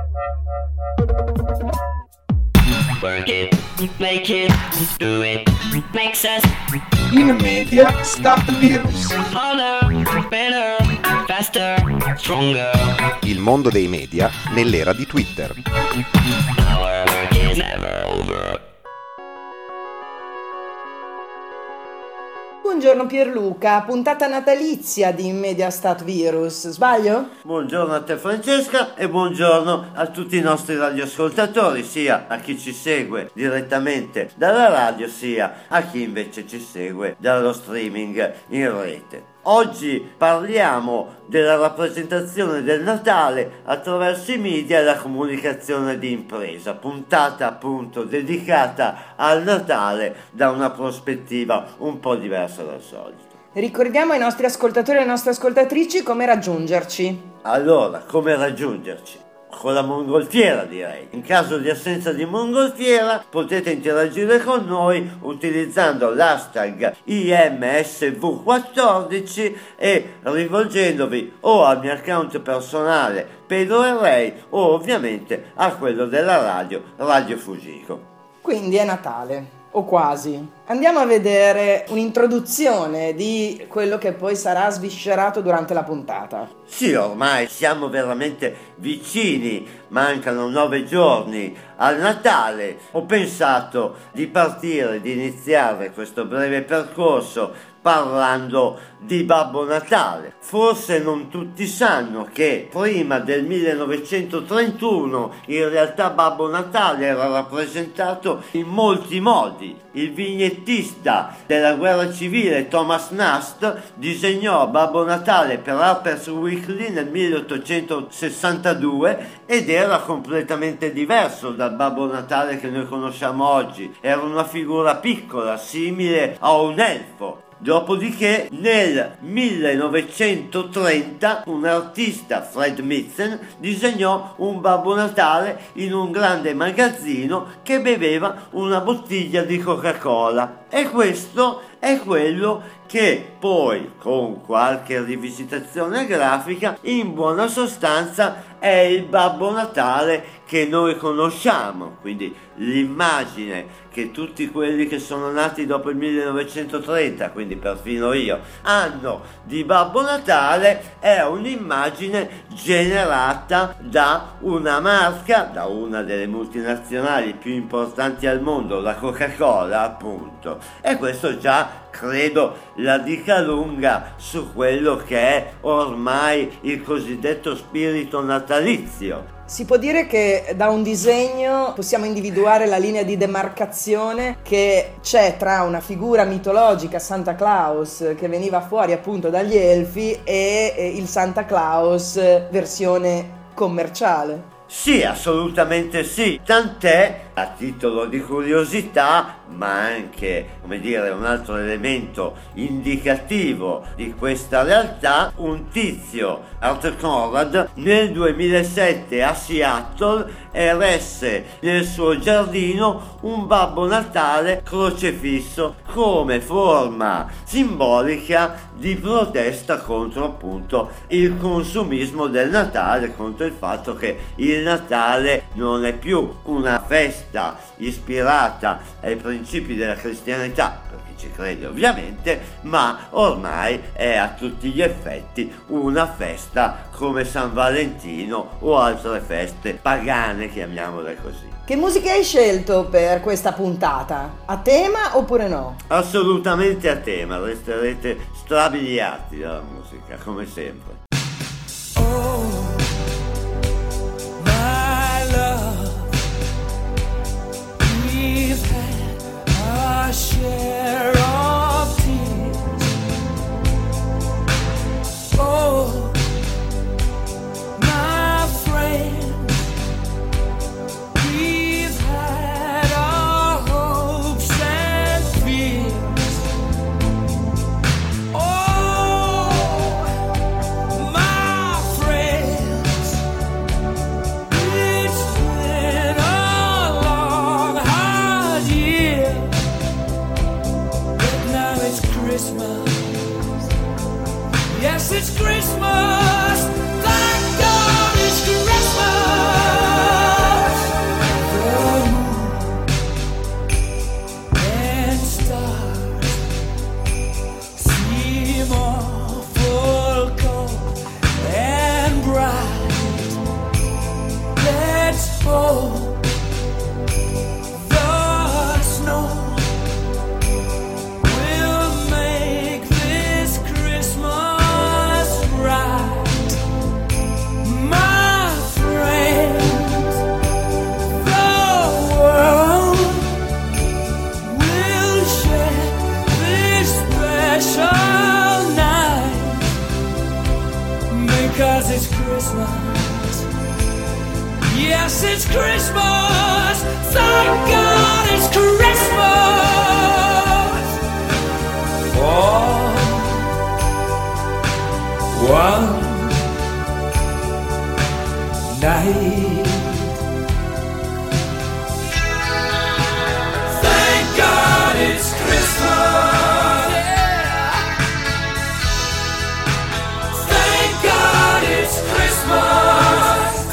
Work it, make it, do it, makes us In Media Start Virus. harder, better, faster, stronger. Il mondo dei media nell'era di Twitter. Our work is never over. Buongiorno Pierluca, puntata natalizia di Media Stat Virus, sbaglio? Buongiorno a te Francesca e buongiorno a tutti i nostri radioascoltatori, sia a chi ci segue direttamente dalla radio sia a chi invece ci segue dallo streaming in rete. Oggi parliamo della rappresentazione del Natale attraverso i media e la comunicazione di impresa, puntata appunto dedicata al Natale da una prospettiva un po' diversa dal solito. Ricordiamo ai nostri ascoltatori e alle nostre ascoltatrici come raggiungerci. Allora, come raggiungerci? Con la mongolfiera, direi. In caso di assenza di mongolfiera potete interagire con noi utilizzando l'hashtag IMSV14 e rivolgendovi o al mio account personale Pedro Errei o ovviamente a quello della Radio Fugico. Quindi è Natale, o quasi. Andiamo a vedere un'introduzione di quello che poi sarà sviscerato durante la puntata. Sì, ormai siamo veramente vicini, mancano 9 giorni al Natale. Ho pensato di partire, di iniziare questo breve percorso parlando di Babbo Natale. Forse non tutti sanno che prima del 1931 in realtà Babbo Natale era rappresentato in molti modi. Il vignettista della guerra civile Thomas Nast disegnò Babbo Natale per Harper's Weekly nel 1862 ed era completamente diverso dal Babbo Natale che noi conosciamo oggi. Era una figura piccola, simile a un elfo. Dopodiché nel 1930 un artista, Fred Mitten, disegnò un Babbo Natale in un grande magazzino che beveva una bottiglia di Coca-Cola. E questo è quello che poi, con qualche rivisitazione grafica, in buona sostanza è il Babbo Natale che noi conosciamo. Quindi l'immagine che tutti quelli che sono nati dopo il 1930, quindi perfino io, hanno di Babbo Natale è un'immagine generata da una marca, da una delle multinazionali più importanti al mondo, la Coca-Cola appunto. E questo già credo la dica lunga su quello che è ormai il cosiddetto spirito natalizio. Si può dire che da un disegno possiamo individuare la linea di demarcazione che c'è tra una figura mitologica, Santa Claus, che veniva fuori appunto dagli elfi, e il Santa Claus versione commerciale. Sì, assolutamente sì, tant'è, a titolo di curiosità, ma anche, come dire, un altro elemento indicativo di questa realtà, un tizio, Arthur Conrad, nel 2007 a Seattle eresse nel suo giardino un Babbo Natale crocefisso come forma simbolica di protesta contro appunto il consumismo del Natale, contro il fatto che il Natale non è più una festa ispirata ai principi della cristianità, per chi ci crede ovviamente, ma ormai è a tutti gli effetti una festa come San Valentino o altre feste pagane, chiamiamole così. Che musica hai scelto per questa puntata? A tema oppure no? Assolutamente a tema, resterete strabiliati dalla musica, come sempre. Oh, my love, we've had our share of tears. Oh, my friend, we've had our hopes and fears. Oh, Let's hold the snow. We'll make this Christmas right, my friends. The world will share this special night because it's Christmas. Yes, it's Christmas. Thank God it's Christmas. For one night. Thank God it's Christmas. Yeah. Thank God it's Christmas.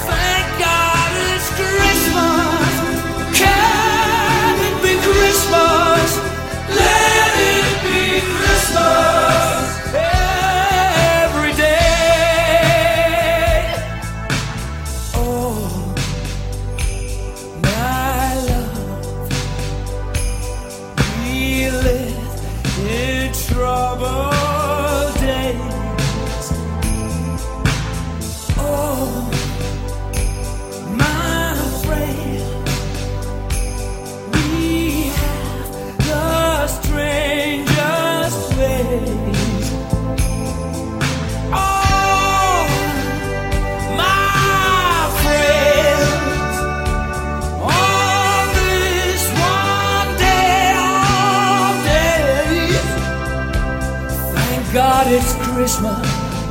God, it's Christmas.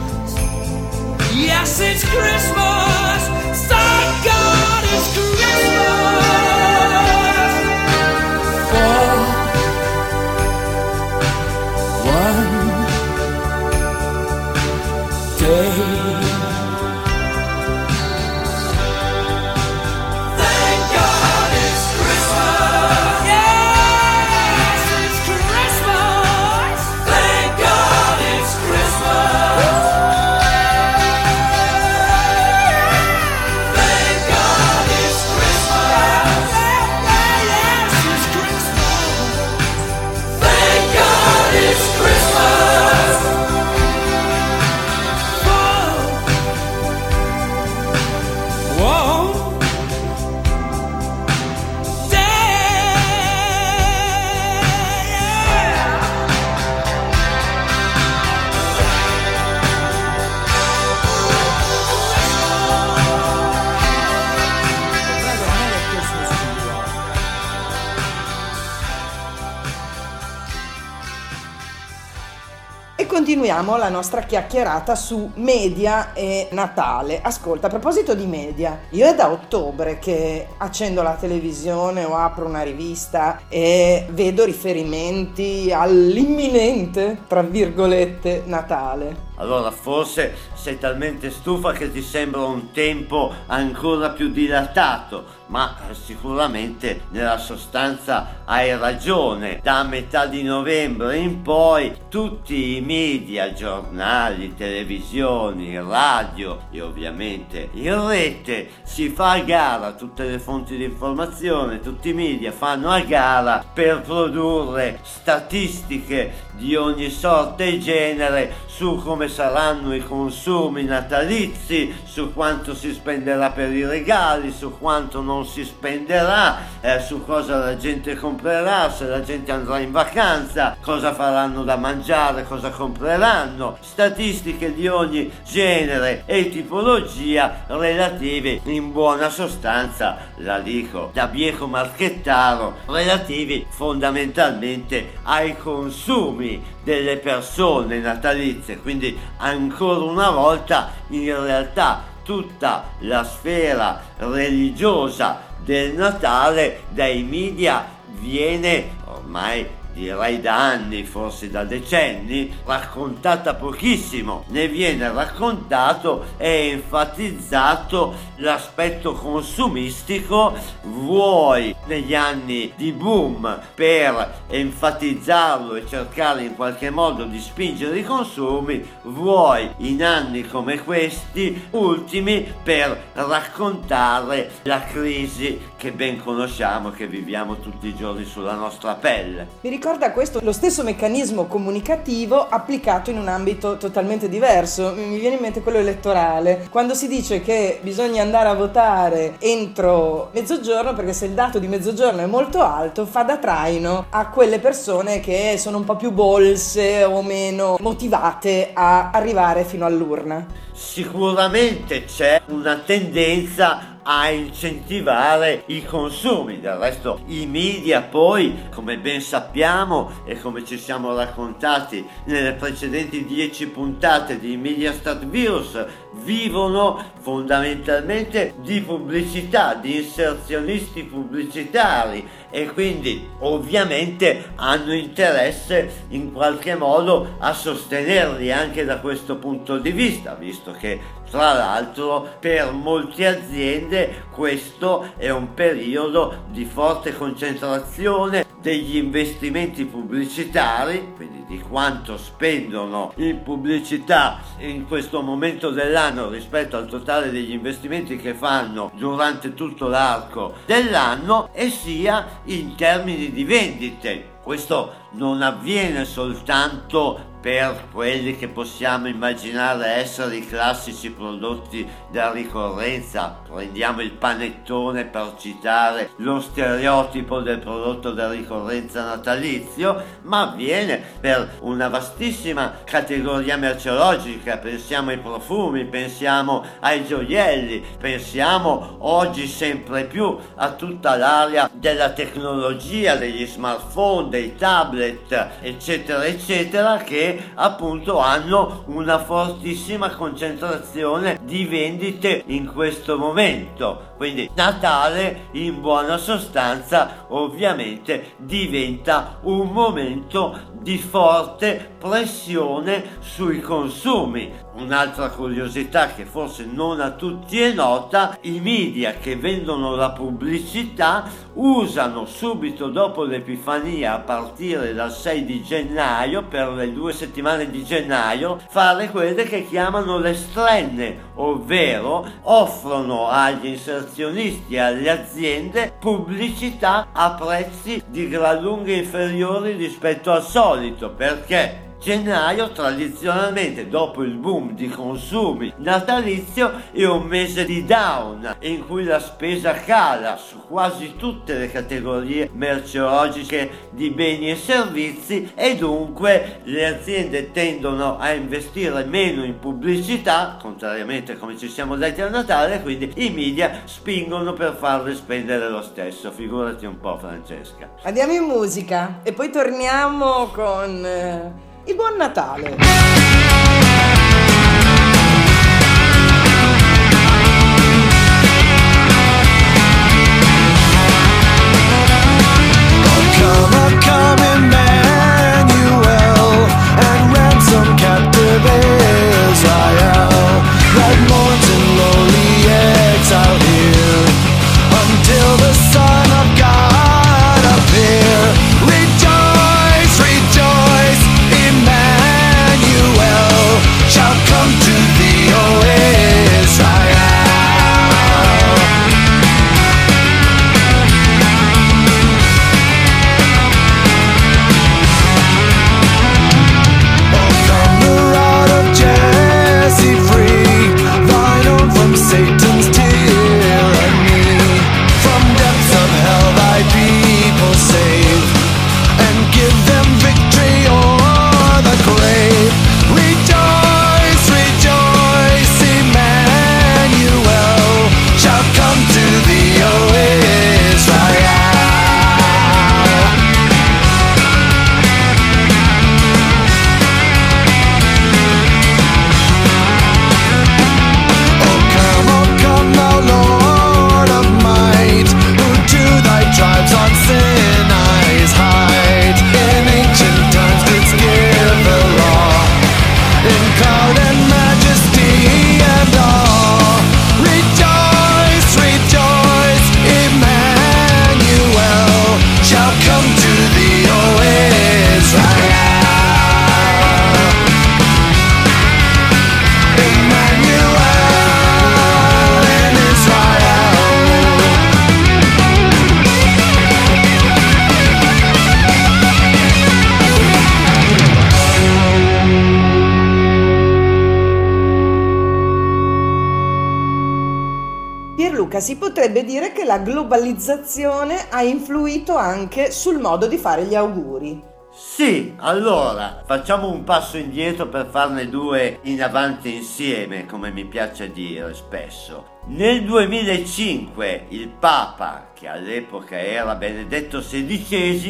Yes, it's Christmas. Thank God it's Christmas. For one day. Continuiamo la nostra chiacchierata su media e Natale. Ascolta, a proposito di media, io è da ottobre che accendo la televisione o apro una rivista e vedo riferimenti all'imminente, tra virgolette, Natale. Allora forse sei talmente stufa che ti sembra un tempo ancora più dilatato, ma sicuramente nella sostanza hai ragione. Da metà di novembre in poi tutti i media, giornali, televisioni, radio e ovviamente in rete si fa a gara, tutte le fonti di informazione, tutti i media fanno a gara per produrre statistiche di ogni sorta e genere su come saranno i consumi natalizi, su quanto si spenderà per i regali, su quanto non si spenderà, su cosa la gente comprerà, se la gente andrà in vacanza, cosa faranno da mangiare, cosa compreranno, statistiche di ogni genere e tipologia relative, in buona sostanza, la dico da bieco marchettaro, relativi fondamentalmente ai consumi delle persone natalizie. Quindi ancora una volta in realtà tutta la sfera religiosa del Natale dai media viene ormai direi da anni, forse da decenni, raccontata pochissimo. Ne viene raccontato e enfatizzato l'aspetto consumistico, vuoi negli anni di boom per enfatizzarlo e cercare in qualche modo di spingere i consumi, vuoi in anni come questi ultimi per raccontare la crisi che ben conosciamo, che viviamo tutti i giorni sulla nostra pelle. Mi ricorda questo lo stesso meccanismo comunicativo applicato in un ambito totalmente diverso. Mi viene in mente quello elettorale, quando si dice che bisogna andare a votare entro mezzogiorno perché se il dato di mezzogiorno è molto alto fa da traino a quelle persone che sono un po' più bolse o meno motivate a arrivare fino all'urna. Sicuramente c'è una tendenza a incentivare i consumi. Del resto i media poi, come ben sappiamo e come ci siamo raccontati nelle precedenti 10 puntate di Mediastat Virus, vivono fondamentalmente di pubblicità, di inserzionisti pubblicitari, e quindi ovviamente hanno interesse in qualche modo a sostenerli anche da questo punto di vista, visto che tra l'altro per molte aziende questo è un periodo di forte concentrazione degli investimenti pubblicitari, quindi di quanto spendono in pubblicità in questo momento dell'anno rispetto al totale degli investimenti che fanno durante tutto l'arco dell'anno, e sia in termini di vendite. Questo non avviene soltanto per quelli che possiamo immaginare essere i classici prodotti da ricorrenza. Prendiamo il panettone per citare lo stereotipo del prodotto da ricorrenza natalizio, ma avviene per una vastissima categoria merceologica. Pensiamo ai profumi, pensiamo ai gioielli, pensiamo oggi sempre più a tutta l'area della tecnologia, degli smartphone, dei tablet, eccetera eccetera, che appunto hanno una fortissima concentrazione di vendite in questo momento. Quindi Natale in buona sostanza ovviamente diventa un momento di forte pressione sui consumi. Un'altra curiosità che forse non a tutti è nota: i media che vendono la pubblicità usano subito dopo l'Epifania, a partire dal 6 di gennaio, per le 2 settimane di gennaio, fare quelle che chiamano le strenne, ovvero offrono agli inserzionisti e alle aziende pubblicità a prezzi di gran lunga inferiori rispetto al solito. Perché gennaio tradizionalmente, dopo il boom di consumi natalizio, è un mese di down in cui la spesa cala su quasi tutte le categorie merceologiche di beni e servizi, e dunque le aziende tendono a investire meno in pubblicità, contrariamente a come ci siamo detti a Natale, quindi i media spingono per farle spendere lo stesso. Figurati un po', Francesca. Andiamo in musica e poi torniamo con il Buon Natale. Come, come, Emmanuel, and ransom captive Israel, that mourns in lowly exile here, until the Son of God appear. Rejoice, rejoice, Emmanuel. Pierluca, si potrebbe dire che la globalizzazione ha influito anche sul modo di fare gli auguri. Sì, allora facciamo un passo indietro per farne due in avanti insieme, come mi piace dire spesso. Nel 2005 il Papa, che all'epoca era Benedetto XVI,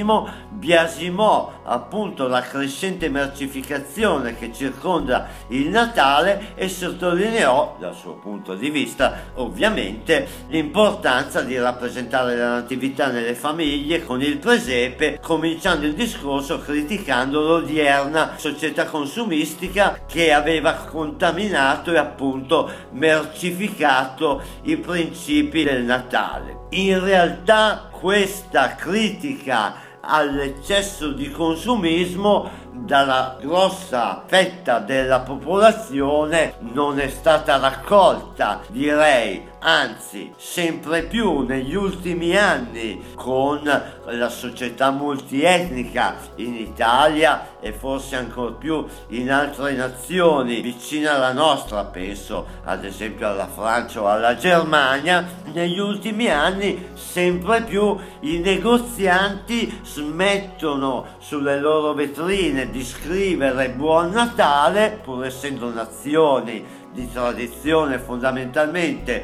biasimò appunto la crescente mercificazione che circonda il Natale e sottolineò, dal suo punto di vista ovviamente, l'importanza di rappresentare la natività nelle famiglie con il presepe, cominciando il discorso criticando l'odierna società consumistica che aveva contaminato e appunto mercificato i principi del Natale. In realtà questa critica all'eccesso di consumismo dalla grossa fetta della popolazione non è stata raccolta, direi, anzi sempre più negli ultimi anni con la società multietnica in Italia e forse ancor più in altre nazioni vicine alla nostra, penso ad esempio alla Francia o alla Germania. Negli ultimi anni sempre più i negozianti smettono sulle loro vetrine di scrivere Buon Natale, pur essendo nazioni di tradizione fondamentalmente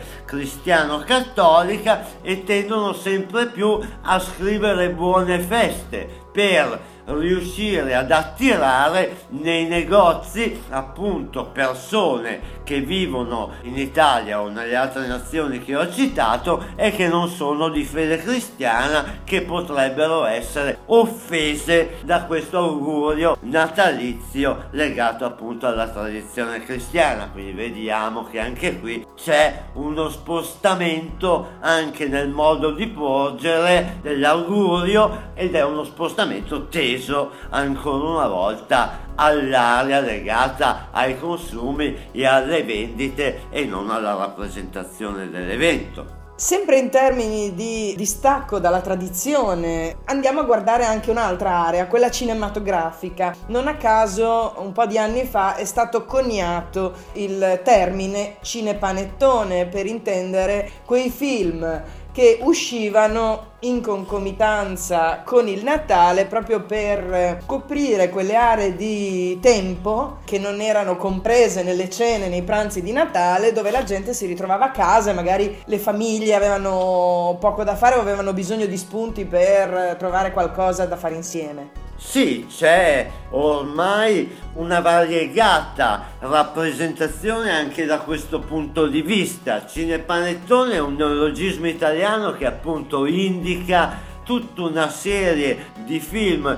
cristiano-cattolica, e tendono sempre più a scrivere Buone Feste per riuscire ad attirare nei negozi appunto persone che vivono in Italia o nelle altre nazioni che ho citato e che non sono di fede cristiana, che potrebbero essere offese da questo augurio natalizio legato appunto alla tradizione cristiana. Quindi vediamo che anche qui c'è uno spostamento anche nel modo di porgere dell'augurio, ed è uno spostamento teso ancora una volta all'area legata ai consumi e alle vendite e non alla rappresentazione dell'evento. Sempre in termini di distacco dalla tradizione, andiamo a guardare anche un'altra area, quella cinematografica. Non a caso, un po' di anni fa è stato coniato il termine cinepanettone per intendere quei film che uscivano in concomitanza con il Natale, proprio per coprire quelle aree di tempo che non erano comprese nelle cene, nei pranzi di Natale, dove la gente si ritrovava a casa e magari le famiglie avevano poco da fare o avevano bisogno di spunti per trovare qualcosa da fare insieme. Sì, c'è ormai una variegata rappresentazione anche da questo punto di vista. Cinepanettone è un neologismo italiano che appunto indica tutta una serie di film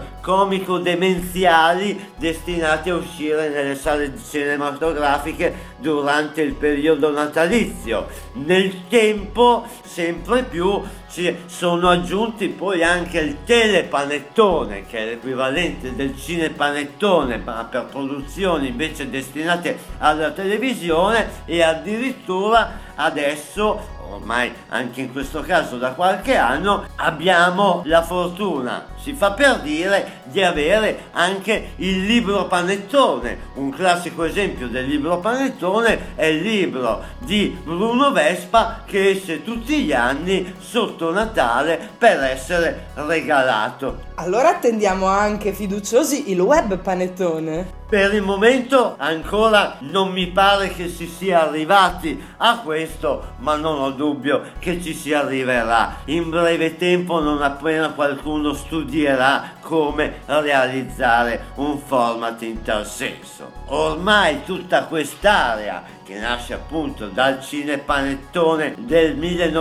comico-demenziali destinati a uscire nelle sale cinematografiche durante il periodo natalizio. Nel tempo sempre più ci sono aggiunti poi anche il telepanettone, che è l'equivalente del cinepanettone ma per produzioni invece destinate alla televisione, e addirittura adesso, ormai anche in questo caso da qualche anno, abbiamo la fortuna, si fa per dire, di avere anche il libro panettone. Un classico esempio del libro panettone è il libro di Bruno Vespa, che esce tutti gli anni sotto Natale per essere regalato. Allora attendiamo anche fiduciosi il web panettone. Per il momento ancora non mi pare che si sia arrivati a questo, ma non ho dubbio che ci si arriverà in breve tempo, non appena qualcuno studierà come realizzare un format in tal senso. Ormai tutta quest'area, che nasce appunto dal cinepanettone del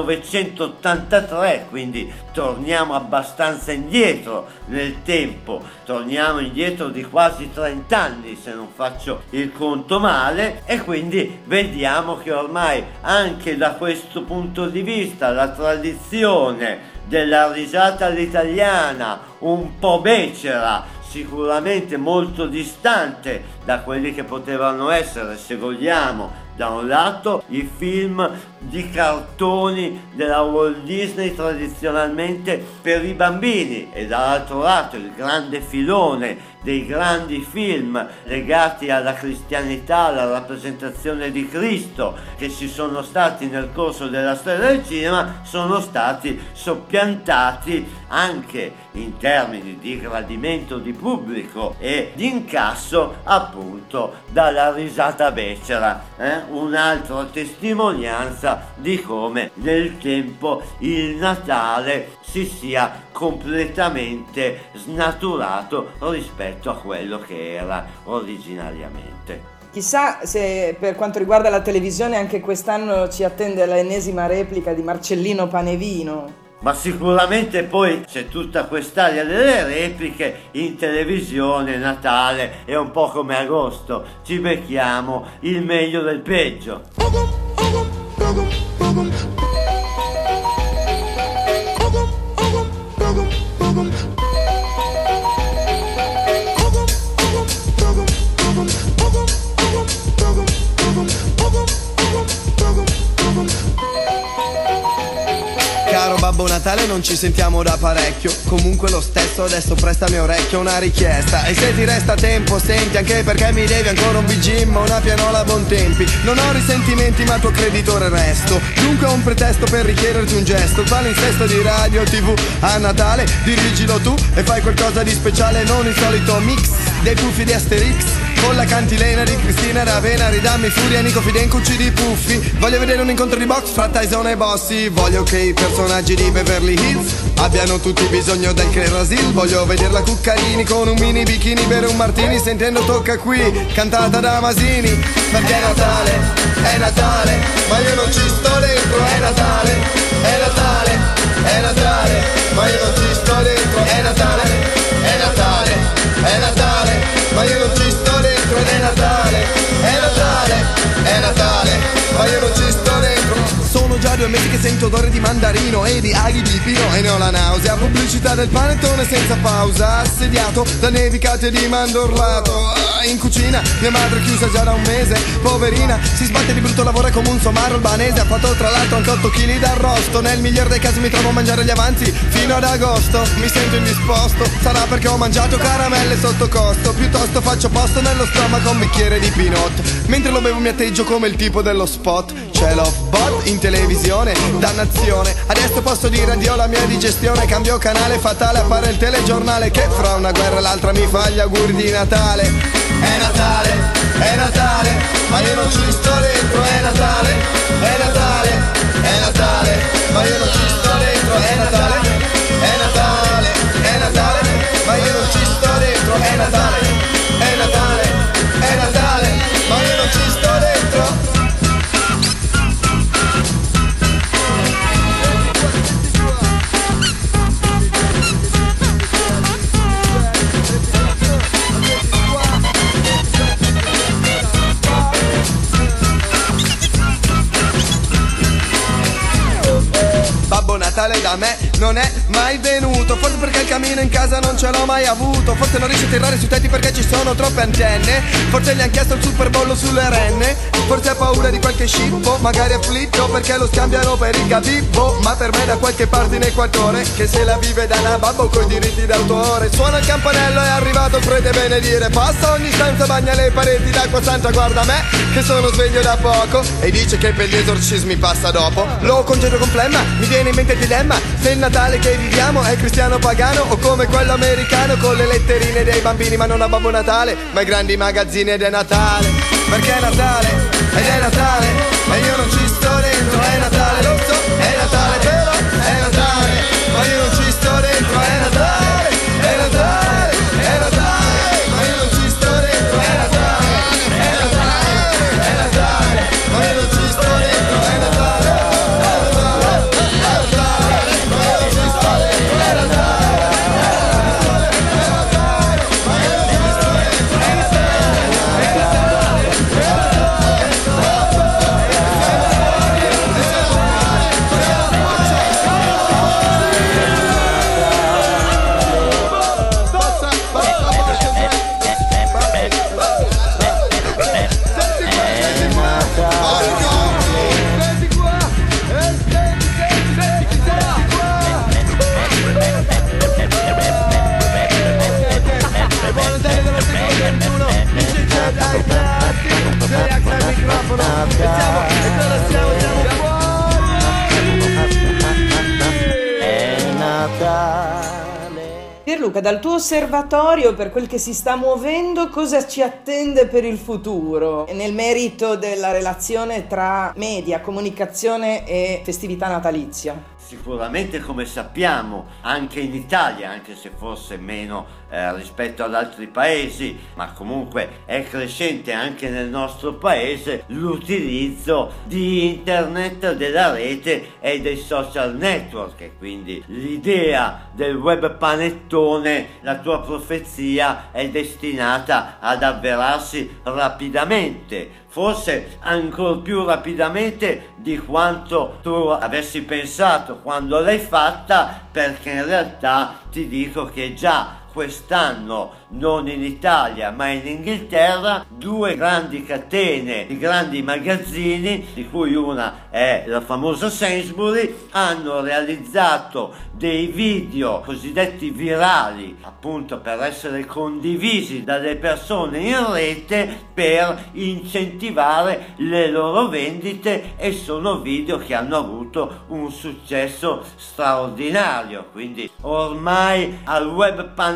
1983, quindi torniamo abbastanza indietro nel tempo, torniamo indietro di quasi 30 anni se non faccio il conto male, e quindi vediamo che ormai anche da questo punto di vista la tradizione della risata all'italiana, un po' becera, sicuramente molto distante da quelli che potevano essere, se vogliamo, da un lato i film di cartoni della Walt Disney tradizionalmente per i bambini, e dall'altro lato il grande filone dei grandi film legati alla cristianità, alla rappresentazione di Cristo, che ci sono stati nel corso della storia del cinema, sono stati soppiantati anche in termini di gradimento di pubblico e di incasso appunto dalla risata becera, un'altra testimonianza di come nel tempo il Natale si sia completamente snaturato rispetto a quello che era originariamente. Chissà se per quanto riguarda la televisione anche quest'anno ci attende l'ennesima replica di Marcellino Panevino. Ma sicuramente poi c'è tutta quest'area delle repliche in televisione. Natale è un po' come agosto, ci becchiamo il meglio del peggio. Caro Babbo Natale, non ci sentiamo da parecchio. Comunque lo stesso adesso prestami orecchio, una richiesta. E se ti resta tempo senti, anche perché mi devi ancora un VG, ma una pianola a buon tempi. Non ho risentimenti ma tuo creditore resto. Dunque ho un pretesto per richiederti un gesto. Il palinsesto di radio TV a Natale dirigilo tu e fai qualcosa di speciale, non il solito mix dei puffi di Asterix con la cantilena di Cristina D'Avena. Ridammi furia, Nico Fidencucci di Puffi. Voglio vedere un incontro di box fra Tyson e Bossi. Voglio che i personaggi di Beverly Hills abbiano tutti bisogno del Crasil. Voglio vedere la Cuccarini con un mini bikini, bere un martini sentendo Tocca Qui cantata da Masini. Perché è Natale, ma io non ci sto dentro. È Natale, è Natale, è Natale, ma io non ci sto dentro. È Natale, è Natale, è Natale, ma io non ci sto dentro. È Natale, è Natale, è Natale, ma io non ci sto dentro. Sono già 2 mesi che sento odore di mandarino e di aghi di pino e ne ho la nausea. Pubblicità del panettone senza pausa, assediato da nevicate di mandorlato. In cucina mia madre chiusa già da 1 mese, poverina, si sbatte di brutto, lavoro come un somaro albanese. Ha fatto tra l'altro anche 8 kg d'arrosto. Nel miglior dei casi mi trovo a mangiare gli avanzi fino ad agosto. Mi sento indisposto, sarà perché ho mangiato caramelle sotto costo. Piuttosto faccio posto nello stomaco un bicchiere di Pinot. Mentre lo bevo mi atteggio come il tipo dello spot. C'è l'off-bot in televisione, dannazione. Adesso posso dire addio alla mia digestione. Cambio canale, fatale, appare il telegiornale che fra una guerra e l'altra mi fa gli auguri di Natale. È Natale, ma io non ci sto dentro. È Natale, è Natale, è Natale, ma io non ci sto dentro. È Natale, è Natale, è Natale, ma io non ci sto dentro. È Natale, è Natale, è Natale, ma io non ci sto dentro. Babbo Natale da me non è mai venuto, forse perché il camino in casa non ce l'ho mai avuto. Forse non riesce a tirare sui tetti perché ci sono troppe antenne. Forse gli han chiesto il Super Bowl sulle renne. Forse ha paura di qualche scippo, magari afflitto perché lo scambiano per il gabibbo. Ma per me da qualche parte in Equatore, che se la vive da una babbo coi diritti d'autore. Suona il campanello, è arrivato il prete benedire. Passa ogni stanza, bagna le pareti d'acqua santa. Guarda me che sono sveglio da poco e dice che per gli esorcismi passa dopo. Lo congedo con flemma, mi viene in mente il dilemma: se il Natale che viviamo è cristiano pagano o come quello americano con le letterine dei bambini, ma non a Babbo Natale ma ai grandi magazzini. Ed è Natale perché è Natale ed è Natale e io non ci sto dentro. È Natale, lo so, è Natale, però è Natale, ma io non ci sto dentro. È Natale, è Natale, è Natale, ma io non ci sto dentro. È Natale, è Natale, è Natale, ma io non ci sto dentro. È Natale, è Natale, è Natale, ma io non ci sto dentro. È Natale, è Natale, ma io non ci sto dentro. È Natale, è Natale, è Natale. Gianluca, dal tuo osservatorio, per quel che si sta muovendo, cosa ci attende per il futuro nel merito della relazione tra media, comunicazione e festività natalizia? Sicuramente, come sappiamo, anche in Italia, anche se forse meno rispetto ad altri paesi, ma comunque è crescente anche nel nostro paese l'utilizzo di internet, della rete e dei social network, e quindi l'idea del web panettone, la tua profezia è destinata ad avverarsi rapidamente, forse ancora più rapidamente di quanto tu avessi pensato quando l'hai fatta, perché in realtà ti dico che già quest'anno, non in Italia ma in Inghilterra, 2 grandi catene di grandi magazzini, di cui una è la famosa Sainsbury, hanno realizzato dei video cosiddetti virali, appunto per essere condivisi dalle persone in rete per incentivare le loro vendite, e sono video che hanno avuto un successo straordinario. Quindi ormai al web panettone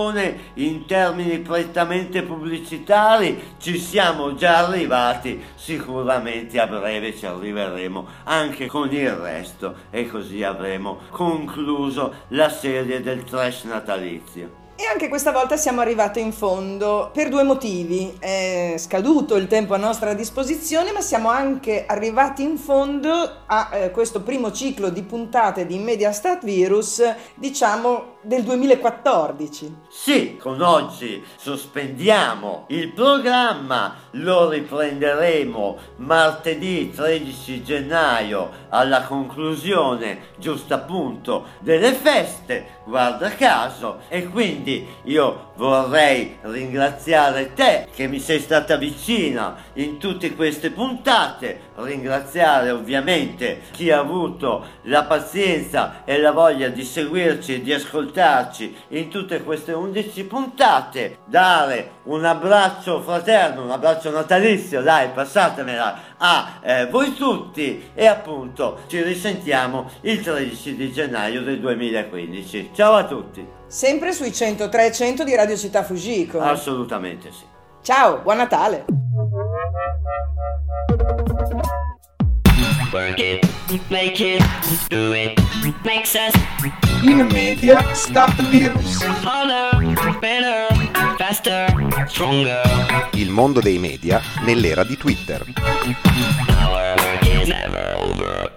in termini prettamente pubblicitari ci siamo già arrivati, sicuramente a breve ci arriveremo anche con il resto, e così avremo concluso la serie del trash natalizio. E anche questa volta siamo arrivati in fondo per 2 motivi. È scaduto il tempo a nostra disposizione, ma siamo anche arrivati in fondo a questo primo ciclo di puntate di Mediastat Virus, diciamo del 2014. Sì, con oggi sospendiamo il programma, lo riprenderemo martedì 13 gennaio alla conclusione, giusto appunto, delle feste, guarda caso, e quindi io vorrei ringraziare te che mi sei stata vicina in tutte queste puntate, ringraziare ovviamente chi ha avuto la pazienza e la voglia di seguirci e di ascoltarci in tutte queste 11 puntate, dare un abbraccio fraterno, un abbraccio natalizio, dai, passatemela a voi tutti, e appunto ci risentiamo il 13 di gennaio del 2015. Ciao a tutti. Sempre sui 103.100 di Radio Città Fujiko. Assolutamente sì. Ciao, buon Natale. Work it, make it, do it, makes us In media, stop the virus. harder, better, faster, stronger. Il mondo dei media nell'era di Twitter. Our work is never over.